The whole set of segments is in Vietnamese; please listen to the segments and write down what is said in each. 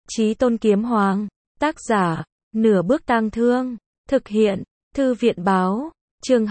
Chí Tôn Kiếm Hoàng, tác giả, Nửa Bước Tang Thương, thực hiện, Thư viện báo, chương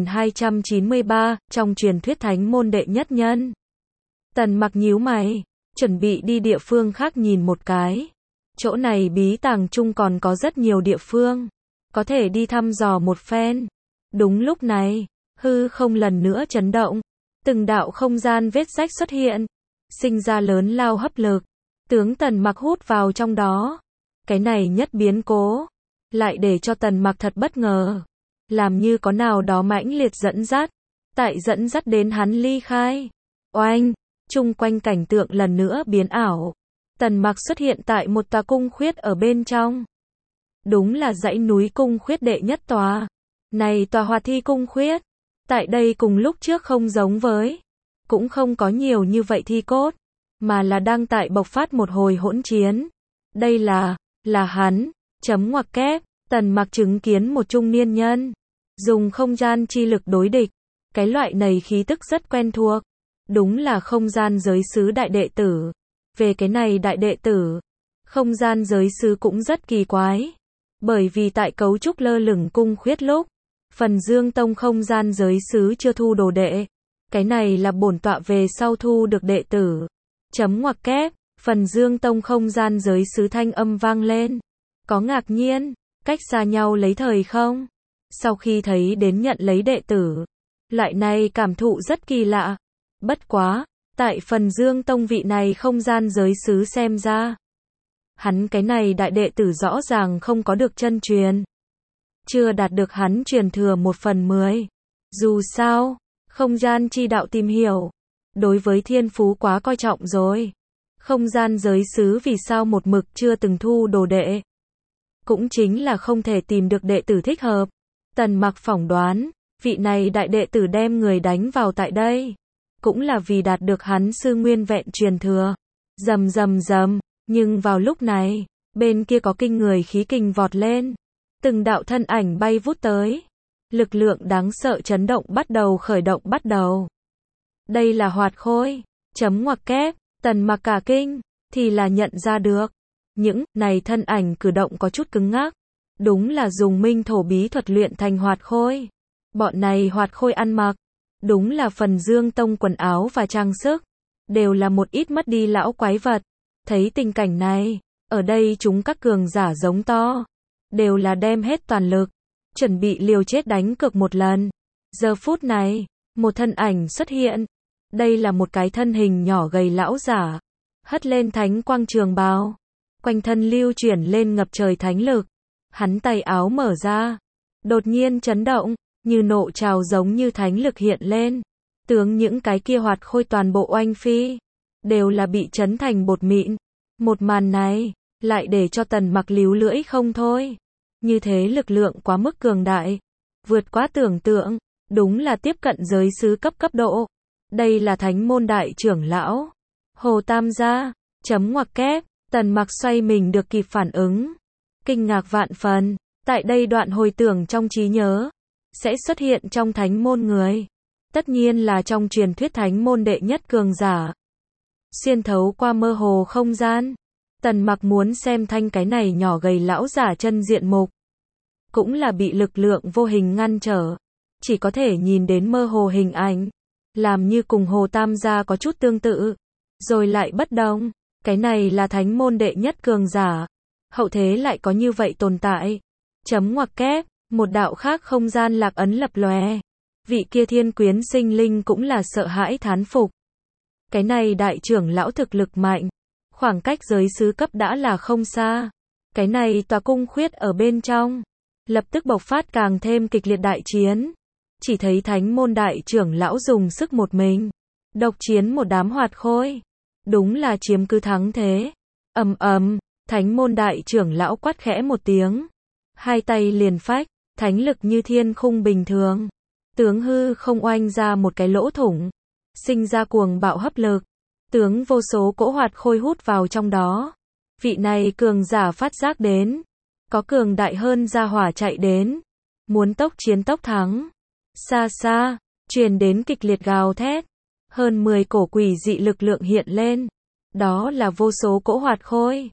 2293, trong truyền thuyết thánh môn đệ nhất nhân. Tần Mặc nhíu mày, chuẩn bị đi địa phương khác nhìn một cái. Chỗ này bí tàng chung còn có rất nhiều địa phương, có thể đi thăm dò một phen. Đúng lúc này, hư không lần nữa chấn động, từng đạo không gian vết rách xuất hiện, sinh ra lớn lao hấp lực, tướng Tần Mặc hút vào trong đó. Cái này nhất biến cố, lại để cho Tần Mặc thật bất ngờ, làm như có nào đó mãnh liệt dẫn dắt, tại dẫn dắt đến hắn ly khai. Oanh, chung quanh cảnh tượng lần nữa biến ảo. Tần Mặc xuất hiện tại một tòa cung khuyết ở bên trong. Đúng là dãy núi cung khuyết đệ nhất tòa. Này tòa Hoạt Thi cung khuyết, tại đây cùng lúc trước không giống với, cũng không có nhiều như vậy thi cốt, mà là đang tại bộc phát một hồi hỗn chiến. Đây là hắn, chấm ngoặc kép, Tần Mặc chứng kiến một trung niên nhân, dùng không gian chi lực đối địch. Cái loại này khí tức rất quen thuộc, đúng là không gian giới sứ đại đệ tử. Về cái này đại đệ tử, không gian giới sứ cũng rất kỳ quái, bởi vì tại cấu trúc lơ lửng cung khuyết lúc, Phần Dương Tông không gian giới sứ chưa thu đồ đệ. Cái này là bổn tọa về sau thu được đệ tử. Chấm ngoặc kép, Phần Dương Tông không gian giới sứ thanh âm vang lên. Có ngạc nhiên, cách xa nhau lấy thời không? Sau khi thấy đến nhận lấy đệ tử, loại này cảm thụ rất kỳ lạ. Bất quá, tại Phần Dương Tông vị này không gian giới sứ xem ra, hắn cái này đại đệ tử rõ ràng không có được chân truyền, chưa đạt được hắn truyền thừa 1/10. Dù sao, không gian chi đạo tìm hiểu, đối với thiên phú quá coi trọng rồi. Không gian giới sứ vì sao một mực chưa từng thu đồ đệ? Cũng chính là không thể tìm được đệ tử thích hợp. Tần Mặc phỏng đoán, vị này đại đệ tử đem người đánh vào tại đây, cũng là vì đạt được hắn sư nguyên vẹn truyền thừa. Rầm rầm rầm, nhưng vào lúc này, bên kia có kinh người khí kình vọt lên. Từng đạo thân ảnh bay vút tới. Lực lượng đáng sợ chấn động khởi động bắt đầu. Đây là Hoạt Khôi, chấm ngoặc kép, Tần Mặc cả kinh, thì là nhận ra được. Những này thân ảnh cử động có chút cứng ngắc. Đúng là dùng minh thổ bí thuật luyện thành Hoạt Khôi. Bọn này Hoạt Khôi ăn mặc, đúng là Phần Dương Tông quần áo và trang sức, đều là một ít mất đi lão quái vật. Thấy tình cảnh này, ở đây chúng các cường giả giống to, đều là đem hết toàn lực, chuẩn bị liều chết đánh cược một lần. Giờ phút này, một thân ảnh xuất hiện. Đây là một cái thân hình nhỏ gầy lão giả, hất lên thánh quang trường bào, quanh thân lưu chuyển lên ngập trời thánh lực. Hắn tay áo mở ra, đột nhiên chấn động, như nộ trào giống như thánh lực hiện lên. Tướng những cái kia Hoạt Khôi toàn bộ oanh phi, đều là bị chấn thành bột mịn. Một màn này, lại để cho Tần Mặc líu lưỡi không thôi. Như thế lực lượng quá mức cường đại, vượt quá tưởng tượng, đúng là tiếp cận giới sứ cấp độ. Đây là thánh môn đại trưởng lão, Hồ Tam gia, chấm ngoặc kép, Tần Mặc xoay mình được kịp phản ứng. Kinh ngạc vạn phần, tại đây đoạn hồi tưởng trong trí nhớ, sẽ xuất hiện trong thánh môn người. Tất nhiên là trong truyền thuyết thánh môn đệ nhất cường giả. Xuyên thấu qua mơ hồ không gian, Tần Mặc muốn xem thanh cái này nhỏ gầy lão giả chân diện mục, cũng là bị lực lượng vô hình ngăn trở, chỉ có thể nhìn đến mơ hồ hình ảnh, làm như cùng Hồ Tam gia có chút tương tự, rồi lại bất đồng. Cái này là thánh môn đệ nhất cường giả, hậu thế lại có như vậy tồn tại. Chấm ngoặc kép, một đạo khác không gian lạc ấn lập lòe. Vị kia thiên quyến sinh linh cũng là sợ hãi thán phục. Cái này đại trưởng lão thực lực mạnh, khoảng cách giới sứ cấp đã là không xa. Cái này tòa cung khuyết ở bên trong, lập tức bộc phát càng thêm kịch liệt đại chiến. Chỉ thấy thánh môn đại trưởng lão dùng sức một mình, độc chiến một đám Hoạt Khôi. Đúng là chiếm cứ thắng thế. Ầm ầm, thánh môn đại trưởng lão quát khẽ một tiếng. Hai tay liền phách, thánh lực như thiên khung bình thường. Tướng hư không oanh ra một cái lỗ thủng, sinh ra cuồng bạo hấp lực. Tướng vô số cỗ Hoạt Khôi hút vào trong đó. Vị này cường giả phát giác đến, có cường đại hơn gia hỏa chạy đến, muốn tốc chiến tốc thắng. Xa xa, truyền đến kịch liệt gào thét. Hơn 10 cổ quỷ dị lực lượng hiện lên. Đó là vô số cỗ Hoạt Khôi.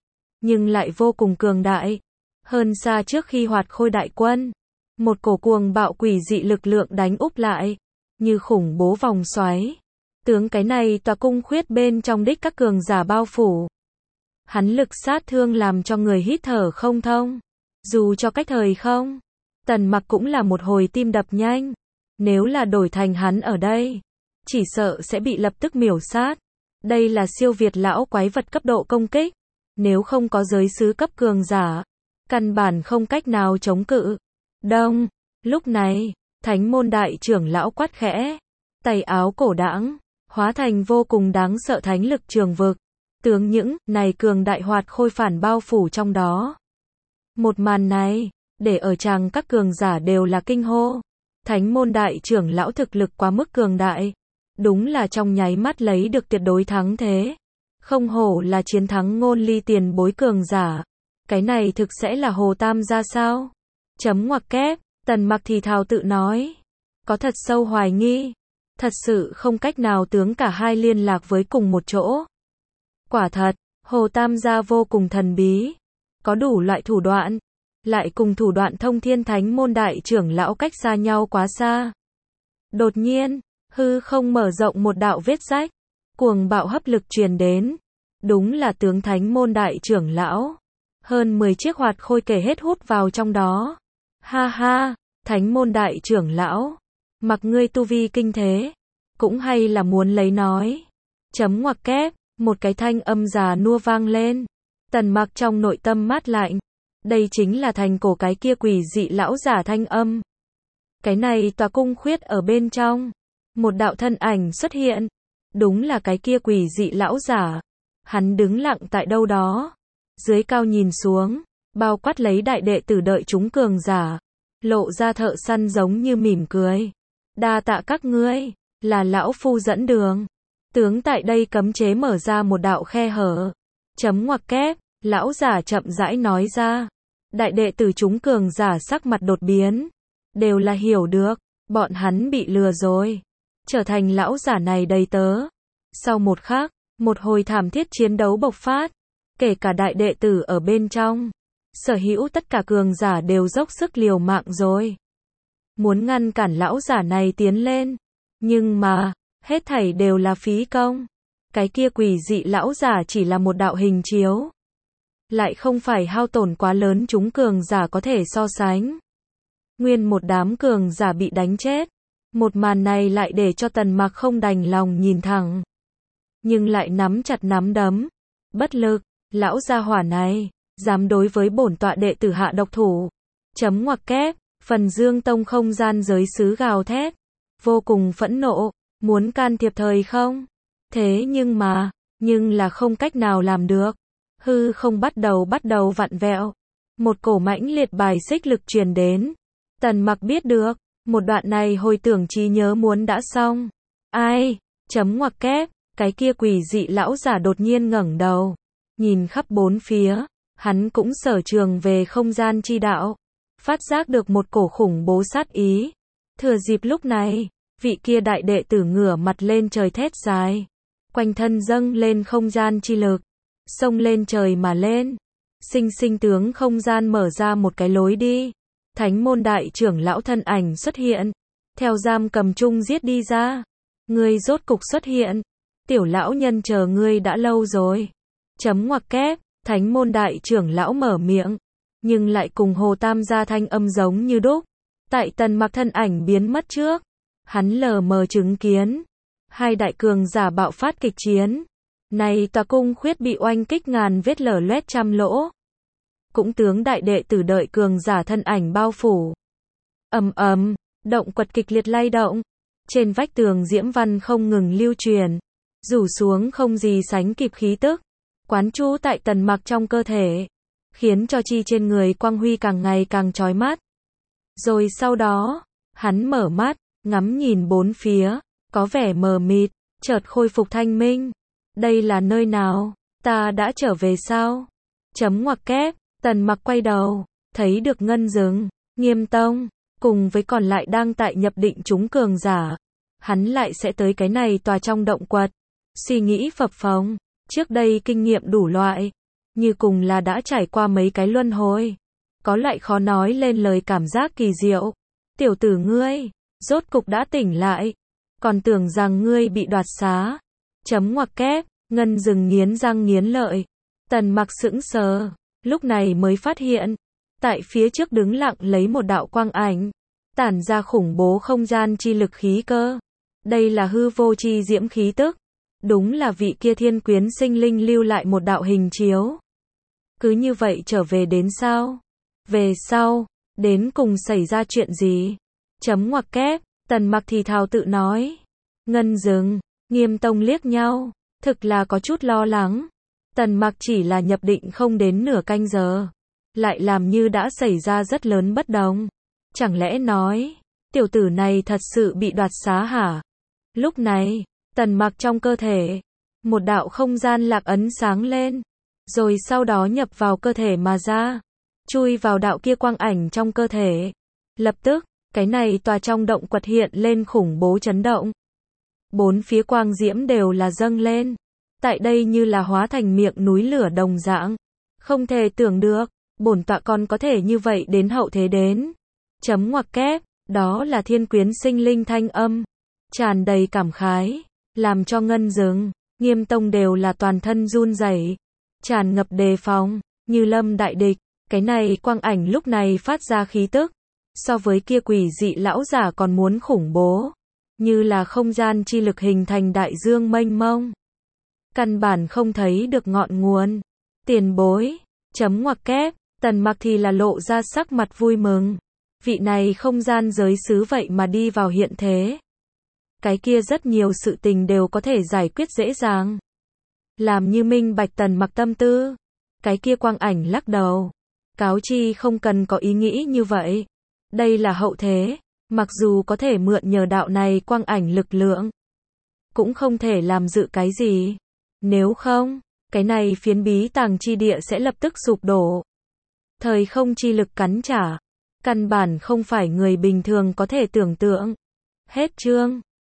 nhưng lại vô cùng cường đại. Hơn xa trước khi Hoạt Khôi đại quân. Một cổ cuồng bạo quỷ dị lực lượng đánh úp lại, như khủng bố vòng xoáy. Tướng cái này tòa cung khuyết bên trong đích các cường giả bao phủ. Hắn lực sát thương làm cho người hít thở không thông. Dù cho cách thời không, Tần Mặc cũng là một hồi tim đập nhanh. Nếu là đổi thành hắn ở đây, chỉ sợ sẽ bị lập tức miểu sát. Đây là siêu việt lão quái vật cấp độ công kích. Nếu không có giới sứ cấp cường giả, căn bản không cách nào chống cự. Đông, lúc này, Thánh môn đại trưởng lão quát khẽ, tay áo cổ đãng, hóa thành vô cùng đáng sợ thánh lực trường vực. Tướng những này cường đại Hoạt Khôi phản bao phủ trong đó. Một màn này, để ở tràng các cường giả đều là kinh hô. Thánh môn đại trưởng lão thực lực quá mức cường đại. Đúng là trong nháy mắt lấy được tuyệt đối thắng thế. Không hổ là chiến thắng ngôn ly tiền bối cường giả. Cái này thực sẽ là Hồ Tam gia sao? Chấm ngoặc kép, Tần Mặc thì thào tự nói. Có thật sâu hoài nghi. Thật sự không cách nào tướng cả hai liên lạc với cùng một chỗ. Quả thật, Hồ Tam gia vô cùng thần bí. Có đủ loại thủ đoạn. Lại cùng thủ đoạn thông thiên thánh môn đại trưởng lão cách xa nhau quá xa. Đột nhiên, hư không mở rộng một đạo vết rách. Cuồng bạo hấp lực truyền đến. Đúng là tướng thánh môn đại trưởng lão. Hơn 10 chiếc Hoạt Khôi kể hết hút vào trong đó. Ha ha, thánh môn đại trưởng lão. Mặc ngươi tu vi kinh thế. Cũng hay là muốn lấy nói. Chấm ngoặc kép, một cái thanh âm già nua vang lên. Tần Mặc trong nội tâm mát lạnh. Đây chính là thành cổ cái kia quỷ dị lão giả thanh âm. Cái này tòa cung khuyết ở bên trong. Một đạo thân ảnh xuất hiện. Đúng là cái kia quỷ dị lão giả. Hắn đứng lặng tại đâu đó. Dưới cao nhìn xuống, bao quát lấy đại đệ tử đợi chúng cường giả. Lộ ra thợ săn giống như mỉm cười. Đa tạ các ngươi, là lão phu dẫn đường. Tướng tại đây cấm chế mở ra một đạo khe hở. Chấm ngoặc kép, lão giả chậm rãi nói ra. Đại đệ tử chúng cường giả sắc mặt đột biến. Đều là hiểu được, bọn hắn bị lừa rồi. Trở thành lão giả này đầy tớ. Sau một khắc, một hồi thảm thiết chiến đấu bộc phát. Kể cả đại đệ tử ở bên trong. Sở hữu tất cả cường giả đều dốc sức liều mạng rồi. Muốn ngăn cản lão giả này tiến lên. Nhưng mà, hết thảy đều là phí công. Cái kia quỷ dị lão giả chỉ là một đạo hình chiếu. Lại không phải hao tổn quá lớn chúng cường giả có thể so sánh. Nguyên một đám cường giả bị đánh chết. Một màn này lại để cho Tần Mặc không đành lòng nhìn thẳng. Nhưng lại nắm chặt nắm đấm. Bất lực, lão gia hỏa này, dám đối với bổn tọa đệ tử hạ độc thủ. Chấm ngoặc kép, Phần Dương Tông không gian giới sứ gào thét. Vô cùng phẫn nộ, muốn can thiệp thời không? Thế nhưng là không cách nào làm được. Hư không bắt đầu vặn vẹo. Một cổ mãnh liệt bài xích lực truyền đến. Tần Mặc biết được, một đoạn này hồi tưởng trí nhớ muốn đã xong. Ai? Chấm ngoặc kép, cái kia quỷ dị lão giả đột nhiên ngẩng đầu. Nhìn khắp bốn phía, hắn cũng sở trường về không gian chi đạo. Phát giác được một cổ khủng bố sát ý. Thừa dịp lúc này, vị kia đại đệ tử ngửa mặt lên trời thét dài. Quanh thân dâng lên không gian chi lực. Xông lên trời mà lên. Sinh tướng không gian mở ra một cái lối đi. Thánh môn đại trưởng lão thân ảnh xuất hiện. Theo giam cầm chung giết đi ra. Ngươi rốt cục xuất hiện. Tiểu lão nhân chờ ngươi đã lâu rồi. Chấm ngoặc kép, thánh môn đại trưởng lão mở miệng. Nhưng lại cùng Hồ Tam gia thanh âm giống như đúc. Tại Tần Mặc thân ảnh biến mất trước. Hắn lờ mờ chứng kiến. Hai đại cường giả bạo phát kịch chiến. Này tòa cung khuyết bị oanh kích ngàn vết lở loét trăm lỗ. Cũng tướng đại đệ tử đợi cường giả thân ảnh bao phủ. Ầm ầm, động quật kịch liệt lay động. Trên vách tường diễm văn không ngừng lưu truyền. Rủ xuống không gì sánh kịp khí tức. Quán trú tại Tần Mặc trong cơ thể. Khiến cho chi trên người quang huy càng ngày càng chói mắt. Rồi sau đó, hắn mở mắt, ngắm nhìn bốn phía. Có vẻ mờ mịt, chợt khôi phục thanh minh. Đây là nơi nào? Ta đã trở về sao? Chấm ngoặc kép, Tần Mặc quay đầu, thấy được Ngân Dừng, Nghiêm Tông, cùng với còn lại đang tại nhập định chúng cường giả. Hắn lại sẽ tới cái này tòa trong động quật. Suy nghĩ phập phồng, trước đây kinh nghiệm đủ loại. như cùng là đã trải qua mấy cái luân hồi. Có loại khó nói lên lời cảm giác kỳ diệu. Tiểu tử ngươi, rốt cục đã tỉnh lại. Còn tưởng rằng ngươi bị đoạt xá. Chấm ngoặc kép, Ngân Dừng nghiến răng nghiến lợi. Tần Mặc sững sờ, lúc này mới phát hiện. Tại phía trước đứng lặng lấy một đạo quang ảnh. Tản ra khủng bố không gian chi lực khí cơ. Đây là hư vô chi diễm khí tức. Đúng là vị kia thiên quyến sinh linh lưu lại một đạo hình chiếu. Cứ như vậy trở về đến sao? Về sau, đến cùng xảy ra chuyện gì? Chấm ngoặc kép, Tần Mặc thì thào tự nói. Ngân Dừng, Nghiêm Tông liếc nhau, thực là có chút lo lắng. Tần Mặc chỉ là nhập định không đến nửa canh giờ, lại làm như đã xảy ra rất lớn bất đồng. Chẳng lẽ nói, tiểu tử này thật sự bị đoạt xá hả? Lúc này, Tần Mặc trong cơ thể, một đạo không gian lạc ấn sáng lên, rồi sau đó nhập vào cơ thể mà ra, chui vào đạo kia quang ảnh trong cơ thể. Lập tức, cái này tòa trong động quật hiện lên khủng bố chấn động. Bốn phía quang diễm đều là dâng lên. Tại đây như là hóa thành miệng núi lửa đồng dạng. Không thể tưởng được, bổn tọa còn có thể như vậy đến hậu thế đến. Chấm ngoặc kép, đó là thiên quyến sinh linh thanh âm. Tràn đầy cảm khái, làm cho Ngân Dừng, Nghiêm Tông đều là toàn thân run rẩy, tràn ngập đề phòng, như lâm đại địch. Cái này quang ảnh lúc này phát ra khí tức, so với kia quỷ dị lão giả còn muốn khủng bố, như là không gian chi lực hình thành đại dương mênh mông. Căn bản không thấy được ngọn nguồn. Tiền bối, chấm ngoặc kép, Tần Mặc thì là lộ ra sắc mặt vui mừng. Vị này không gian giới sứ vậy mà đi vào hiện thế. Cái kia rất nhiều sự tình đều có thể giải quyết dễ dàng. Làm như minh bạch Tần Mặc tâm tư. Cái kia quang ảnh lắc đầu. Cáo chi không cần có ý nghĩ như vậy. Đây là hậu thế. Mặc dù có thể mượn nhờ đạo này quang ảnh lực lượng, cũng không thể làm dự cái gì. Nếu không, cái này phiến bí tàng chi địa sẽ lập tức sụp đổ. Thời không chi lực cắn trả. Căn bản không phải người bình thường có thể tưởng tượng. Hết chương.